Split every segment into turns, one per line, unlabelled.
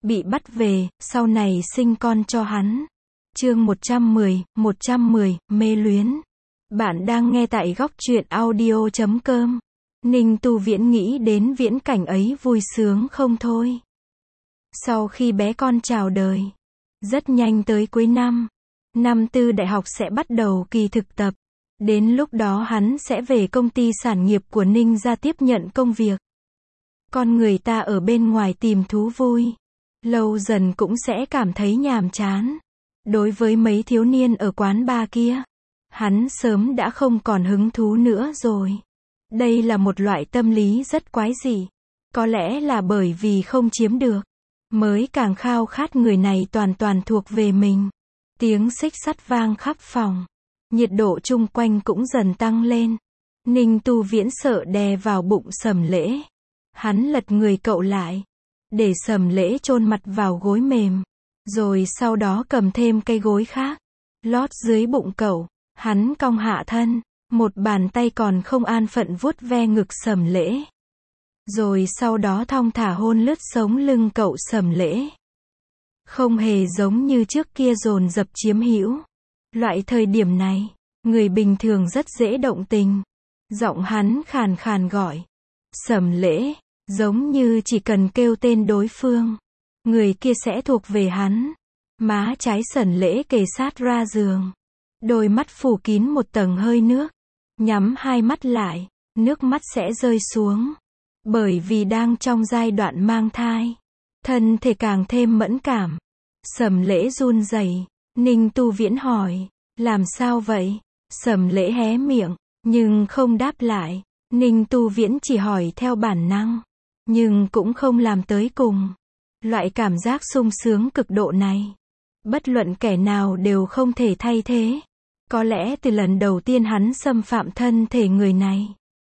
bị bắt về, sau này sinh con cho hắn. Chương 110, mê luyến. Bạn đang nghe tại góc truyện audio.com. Ninh Tu Viễn nghĩ đến viễn cảnh ấy vui sướng không thôi. Sau khi bé con chào đời, rất nhanh tới cuối năm, năm tư đại học sẽ bắt đầu kỳ thực tập. Đến lúc đó hắn sẽ về công ty sản nghiệp của Ninh ra tiếp nhận công việc. Con người ta ở bên ngoài tìm thú vui, lâu dần cũng sẽ cảm thấy nhàm chán. Đối với mấy thiếu niên ở quán bar kia, hắn sớm đã không còn hứng thú nữa rồi. Đây là một loại tâm lý rất quái dị. Có lẽ là bởi vì không chiếm được, mới càng khao khát người này toàn toàn thuộc về mình. Tiếng xích sắt vang khắp phòng. Nhiệt độ chung quanh cũng dần tăng lên. Ninh Tu Viễn sợ đè vào bụng Sầm Lễ. Hắn lật người cậu lại, để Sầm Lễ chôn mặt vào gối mềm, rồi sau đó cầm thêm cây gối khác, lót dưới bụng cậu. Hắn cong hạ thân, một bàn tay còn không an phận vuốt ve ngực Sầm Lễ. Rồi sau đó thong thả hôn lướt sống lưng cậu Sầm Lễ. Không hề giống như trước kia dồn dập chiếm hữu. Loại thời điểm này, người bình thường rất dễ động tình. Giọng hắn khàn khàn gọi Sầm Lễ, giống như chỉ cần kêu tên đối phương, người kia sẽ thuộc về hắn. Má trái Sầm Lễ kề sát ra giường, đôi mắt phủ kín một tầng hơi nước. Nhắm hai mắt lại, nước mắt sẽ rơi xuống. Bởi vì đang trong giai đoạn mang thai, thân thể càng thêm mẫn cảm. Sầm Lễ run rẩy. Ninh Tu Viễn hỏi, làm sao vậy? Sầm Lễ hé miệng, nhưng không đáp lại. Ninh Tu Viễn chỉ hỏi theo bản năng, nhưng cũng không làm tới cùng. Loại cảm giác sung sướng cực độ này, bất luận kẻ nào đều không thể thay thế. Có lẽ từ lần đầu tiên hắn xâm phạm thân thể người này,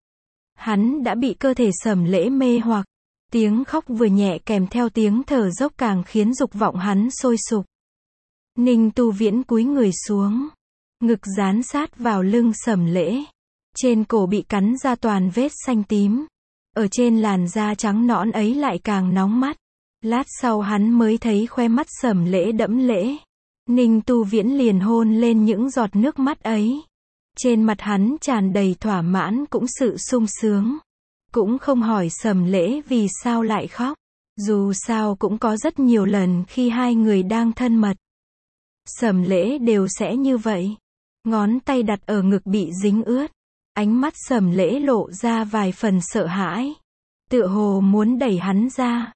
hắn đã bị cơ thể Sầm Lễ mê hoặc. Tiếng khóc vừa nhẹ kèm theo tiếng thở dốc càng khiến dục vọng hắn sôi sục. Ninh Tu Viễn cúi người xuống, ngực dán sát vào lưng Sầm Lễ. Trên cổ bị cắn ra toàn vết xanh tím. Ở trên làn da trắng nõn ấy lại càng nóng mắt. Lát sau hắn mới thấy khoe mắt Sầm Lễ đẫm lệ. Ninh Tu Viễn liền hôn lên những giọt nước mắt ấy. Trên mặt hắn tràn đầy thỏa mãn cũng sự sung sướng. Cũng không hỏi Sầm Lễ vì sao lại khóc. Dù sao cũng có rất nhiều lần khi hai người đang thân mật, Sầm Lễ đều sẽ như vậy. Ngón tay đặt ở ngực bị dính ướt. Ánh mắt Sầm Lễ lộ ra vài phần sợ hãi. Tựa hồ muốn đẩy hắn ra.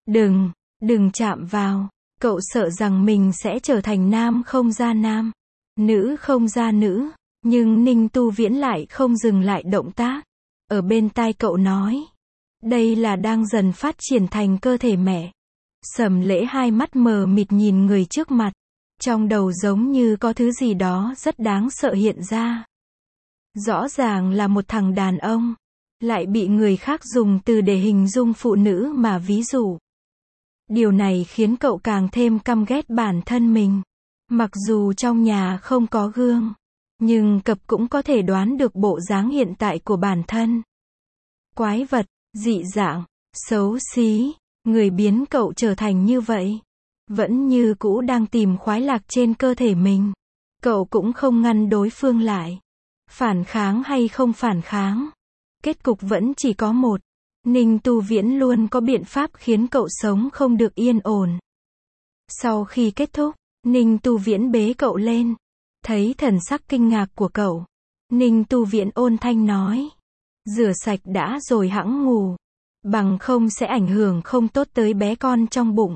Đừng chạm vào. Cậu sợ rằng mình sẽ trở thành nam không ra nam, nữ không ra nữ. Nhưng Ninh Tu Viễn lại không dừng lại động tác. Ở bên tai cậu nói, đây là đang dần phát triển thành cơ thể mẹ. Sầm Lễ hai mắt mờ mịt nhìn người trước mặt. Trong đầu giống như có thứ gì đó rất đáng sợ hiện ra. Rõ ràng là một thằng đàn ông, lại bị người khác dùng từ để hình dung phụ nữ mà ví dụ. Điều này khiến cậu càng thêm căm ghét bản thân mình. Mặc dù trong nhà không có gương, nhưng cậu cũng có thể đoán được bộ dáng hiện tại của bản thân. Quái vật, dị dạng, xấu xí, người biến cậu trở thành như vậy. Vẫn như cũ đang tìm khoái lạc trên cơ thể mình. Cậu cũng không ngăn đối phương lại. Phản kháng hay không phản kháng, kết cục vẫn chỉ có một. Ninh Tu Viễn luôn có biện pháp khiến cậu sống không được yên ổn. Sau khi kết thúc, Ninh Tu Viễn bế cậu lên. Thấy thần sắc kinh ngạc của cậu, Ninh Tu Viễn ôn thanh nói, rửa sạch đã rồi hẵng ngủ. Bằng không sẽ ảnh hưởng không tốt tới bé con trong bụng.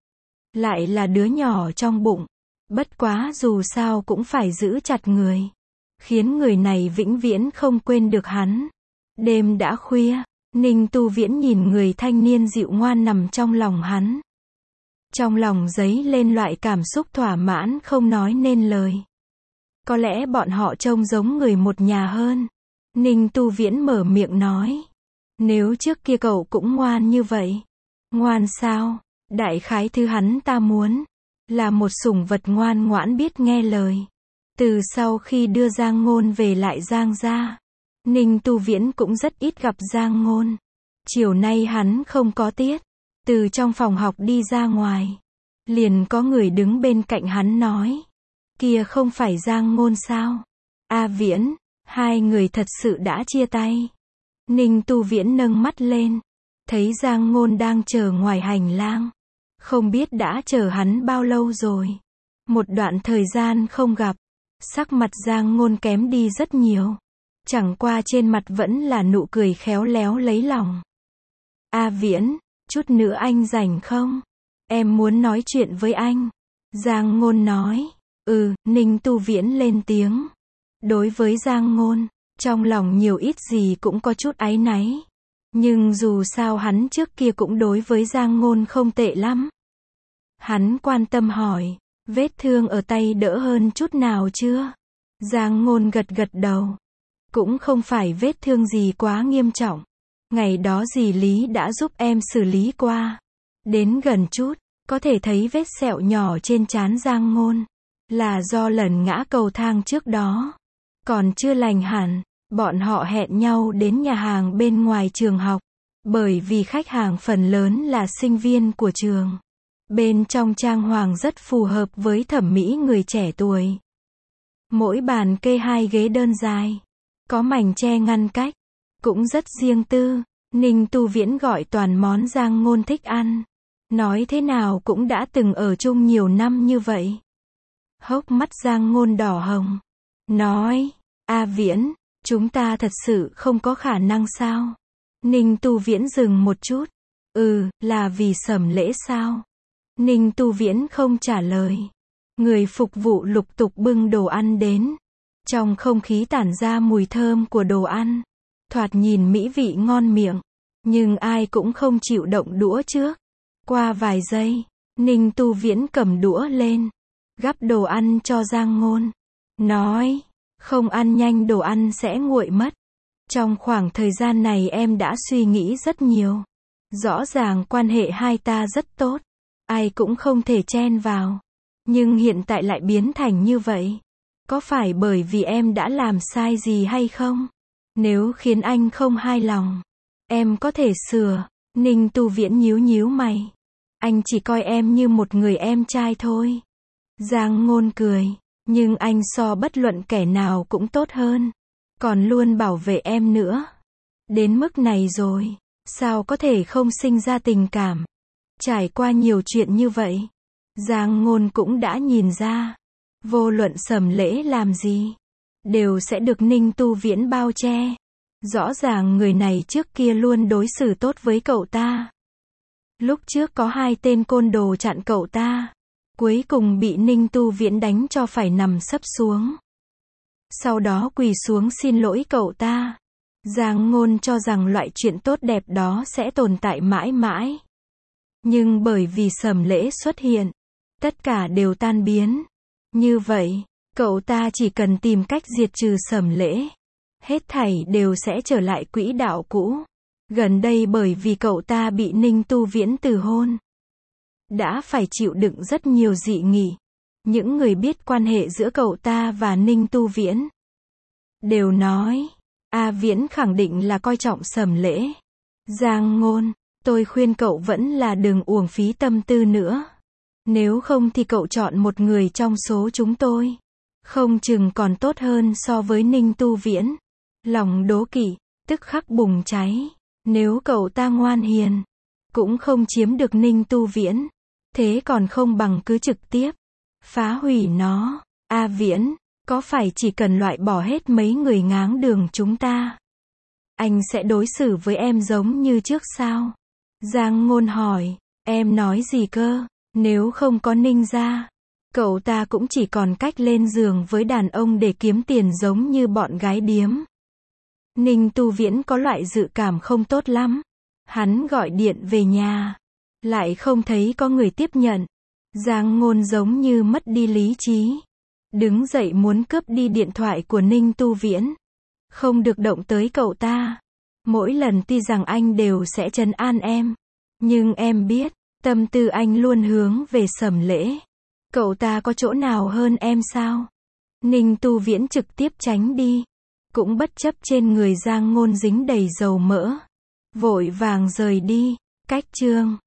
Lại là đứa nhỏ trong bụng. Bất quá dù sao cũng phải giữ chặt người, khiến người này vĩnh viễn không quên được hắn. Đêm đã khuya, Ninh Tu Viễn nhìn người thanh niên dịu ngoan nằm trong lòng hắn. Trong lòng dấy lên loại cảm xúc thỏa mãn không nói nên lời. Có lẽ bọn họ trông giống người một nhà hơn. Ninh Tu Viễn mở miệng nói, nếu trước kia cậu cũng ngoan như vậy. Ngoan sao? Đại khái thứ hắn ta muốn là một sủng vật ngoan ngoãn biết nghe lời. Từ sau khi đưa Giang Ngôn về lại Giang gia, Ninh Tu Viễn cũng rất ít gặp Giang Ngôn. Chiều nay hắn không có tiết, Từ trong phòng học đi ra ngoài, liền có người đứng bên cạnh hắn nói. Kia không phải Giang Ngôn sao? A Viễn, hai người thật sự đã chia tay. Ninh Tu Viễn nâng mắt lên, thấy Giang Ngôn đang chờ ngoài hành lang. Không biết đã chờ hắn bao lâu rồi. Một đoạn thời gian không gặp, sắc mặt Giang Ngôn kém đi rất nhiều. Chẳng qua trên mặt vẫn là nụ cười khéo léo lấy lòng. A Viễn, chút nữa anh rảnh không? Em muốn nói chuyện với anh. Giang Ngôn nói. Ninh Tu Viễn lên tiếng. Đối với Giang Ngôn, trong lòng nhiều ít gì cũng có chút áy náy. Nhưng dù sao hắn trước kia cũng đối với Giang Ngôn không tệ lắm. Hắn quan tâm hỏi, vết thương ở tay đỡ hơn chút nào chưa? Giang Ngôn gật gật đầu. Cũng không phải vết thương gì quá nghiêm trọng. Ngày đó dì Lý đã giúp em xử lý qua. Đến gần chút, có thể thấy vết sẹo nhỏ trên trán Giang Ngôn. Là do lần ngã cầu thang trước đó. Còn chưa lành hẳn, bọn họ hẹn nhau đến nhà hàng bên ngoài trường học. Bởi vì khách hàng phần lớn là sinh viên của trường. Bên trong trang hoàng rất phù hợp với thẩm mỹ người trẻ tuổi. Mỗi bàn kê 2 ghế đơn dài. Có mảnh che ngăn cách. Cũng rất riêng tư. Ninh Tu Viễn gọi toàn món Giang Ngôn thích ăn. Nói thế nào cũng đã từng ở chung nhiều năm như vậy. Hốc mắt Giang Ngôn đỏ hồng. Nói, A Viễn, chúng ta thật sự không có khả năng sao? Ninh Tu Viễn dừng một chút. Là vì Sẩm Lễ sao? Ninh Tu Viễn không trả lời. Người phục vụ lục tục bưng đồ ăn đến. Trong không khí tản ra mùi thơm của đồ ăn. Thoạt nhìn mỹ vị ngon miệng. Nhưng ai cũng không chịu động đũa trước. Qua vài giây, Ninh Tu Viễn cầm đũa lên. Gắp đồ ăn cho Giang Ngôn. Nói, không ăn nhanh đồ ăn sẽ nguội mất. Trong khoảng thời gian này em đã suy nghĩ rất nhiều. Rõ ràng quan hệ hai ta rất tốt. Ai cũng không thể chen vào. Nhưng hiện tại lại biến thành như vậy. Có phải bởi vì em đã làm sai gì hay không? Nếu khiến anh không hài lòng, em có thể sửa. Ninh Tu Viễn nhíu nhíu mày. Anh chỉ coi em như một người em trai thôi. Giang Ngôn cười. Nhưng anh so bất luận kẻ nào cũng tốt hơn. Còn luôn bảo vệ em nữa. Đến mức này rồi, sao có thể không sinh ra tình cảm? Trải qua nhiều chuyện như vậy, Giang Ngôn cũng đã nhìn ra. Vô luận Sẩm Lễ làm gì, đều sẽ được Ninh Tu Viễn bao che. Rõ ràng người này trước kia luôn đối xử tốt với cậu ta. Lúc trước có 2 tên côn đồ chặn cậu ta. Cuối cùng bị Ninh Tu Viễn đánh cho phải nằm sấp xuống. Sau đó quỳ xuống xin lỗi cậu ta. Giang Ngôn cho rằng loại chuyện tốt đẹp đó sẽ tồn tại mãi mãi. Nhưng bởi vì Sẩm Lễ xuất hiện, tất cả đều tan biến. Như vậy, cậu ta chỉ cần tìm cách diệt trừ Sẩm Lễ. Hết thảy đều sẽ trở lại quỹ đạo cũ. Gần đây bởi vì cậu ta bị Ninh Tu Viễn từ hôn, đã phải chịu đựng rất nhiều dị nghị. Những người biết quan hệ giữa cậu ta và Ninh Tu Viễn đều nói, A Viễn khẳng định là coi trọng Sẩm Lễ. Giang Ngôn, tôi khuyên cậu vẫn là đừng uổng phí tâm tư nữa. Nếu không thì cậu chọn một người trong số chúng tôi. Không chừng còn tốt hơn so với Ninh Tu Viễn. Lòng đố kỵ, tức khắc bùng cháy. Nếu cậu ta ngoan hiền, cũng không chiếm được Ninh Tu Viễn. Thế còn không bằng cứ trực tiếp phá hủy nó. A Viễn, có phải chỉ cần loại bỏ hết mấy người ngáng đường chúng ta, anh sẽ đối xử với em giống như trước sao? Giang Ngôn hỏi, em nói gì cơ? Nếu không có Ninh gia, cậu ta cũng chỉ còn cách lên giường với đàn ông để kiếm tiền giống như bọn gái điếm. Ninh Tu Viễn có loại dự cảm không tốt lắm. Hắn gọi điện về nhà, lại không thấy có người tiếp nhận. Giang Ngôn giống như mất đi lý trí. Đứng dậy muốn cướp đi điện thoại của Ninh Tu Viễn. Không được động tới cậu ta. Mỗi lần tuy rằng anh đều sẽ trấn an em. Nhưng em biết, tâm tư anh luôn hướng về Sẩm Lễ. Cậu ta có chỗ nào hơn em sao? Ninh Tu Viễn trực tiếp tránh đi. Cũng bất chấp trên người Giang Ngôn dính đầy dầu mỡ. Vội vàng rời đi. Cách chương